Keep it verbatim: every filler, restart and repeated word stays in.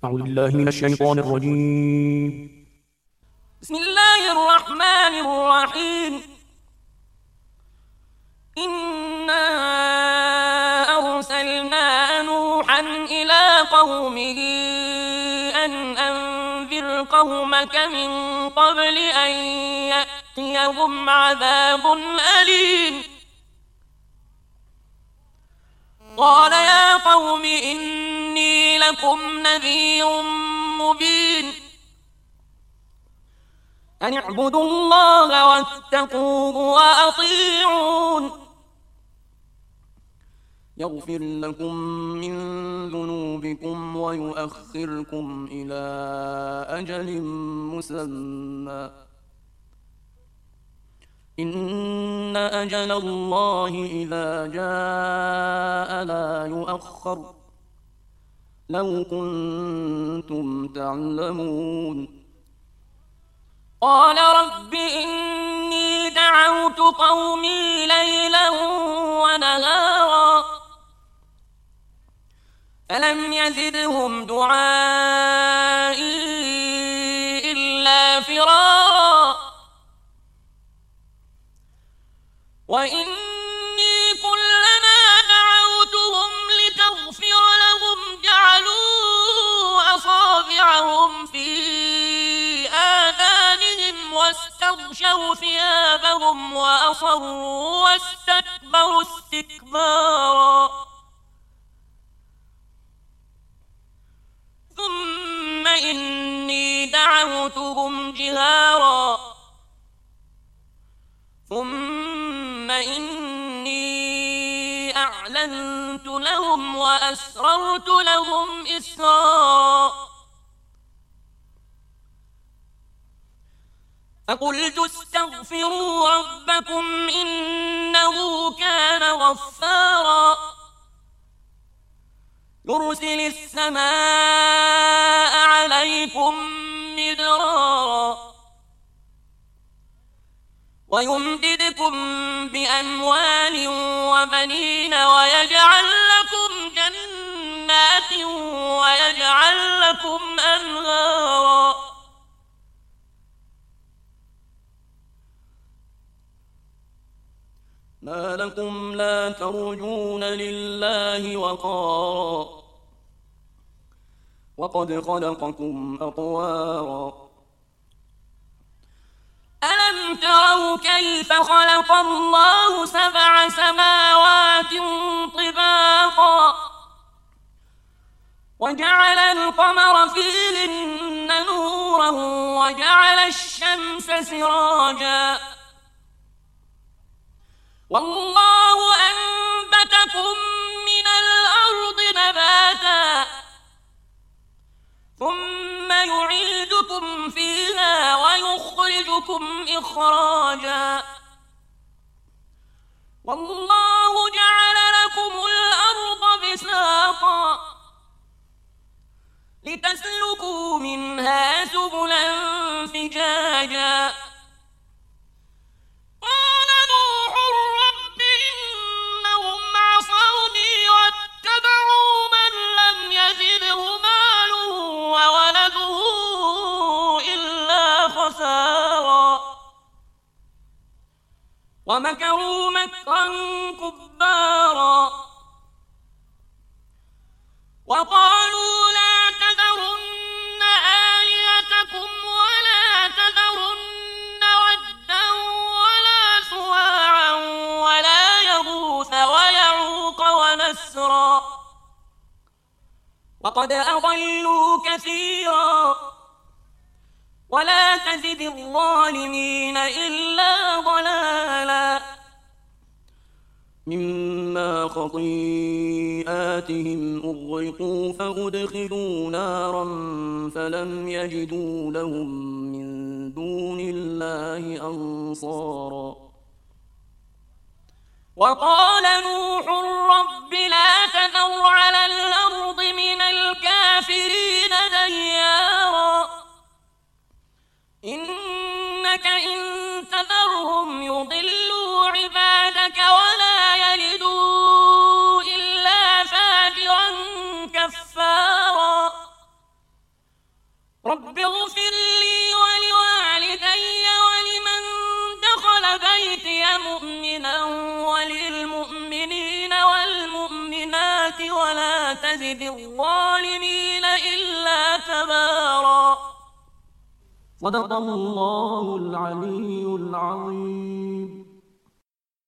أعوذ بالله من الشيطان الرجيم. بسم الله الرحمن الرحيم. إنا أرسلنا نوحا إلى قومه أن أنذر قومك من قبل أن يأتيهم عذاب أليم. قال يا قوم إني لكم نذير مبين أن اعبدوا الله واتقوه وأطيعون يغفر لكم من ذنوبكم ويؤخركم إلى أجل مسمى إن أجل الله إذا جاء لا يؤخر لو كنتم تعلمون. قال رب إني دعوت قومي ليلا ونهارا فلم يزدهم دعائي إلا فرارا وإني كلما دعوتهم لتغفر لهم جعلوا أصابعهم في آذانهم واستغشوا ثيابهم وأصروا واستكبروا استكبارا ثم إني دعوتهم جهارا ثم إني أعلنت لهم وأسررت لهم إسرارا فقلت استغفروا ربكم إنه كان غفارا يرسل السماء عليكم مدرارا ويمددكم بأموال وبنين ويجعل لكم جنات ويجعل لكم أنهارا ما لكم لا ترجون لله وقارا وقد خلقكم أطوارا ألم تروا كيف خلق الله سبع سماوات طباقا وجعل القمر فيهن نورا وجعل الشمس سراجا والله أنبتكم من الأرض نباتا ثم يعيدكم فيها ويخرجكم إخراجا والله جعل لكم الأرض بساطا لتسلكوا منها سبلا فجاجا قال نوح رب إنهم عصوني واتبعوا من لم يزده ماله وولده إلا خسارا ومكروا مكرا كبارا وقالوا لا تذرن آلهتكم ولا تذرن ودا ولا سواعا ولا يغوث ويعوق ونسرا وقد أضلوا كثيرا ولا تزد الظالمين إلا ضلالا مما خطيئاتهم أغرقوا فأدخلوا نارا فلم يجدوا لهم من دون الله أنصارا وقال نوح رب لا تذر على الأرض من الكافرين ديارا إنك إن تذرهم يضلوا عبادك ولا يلدوا إلا فاجرا كفارا الآيات ولا تزد الظالمين إلا تبارا. صدق الله العلي العظيم.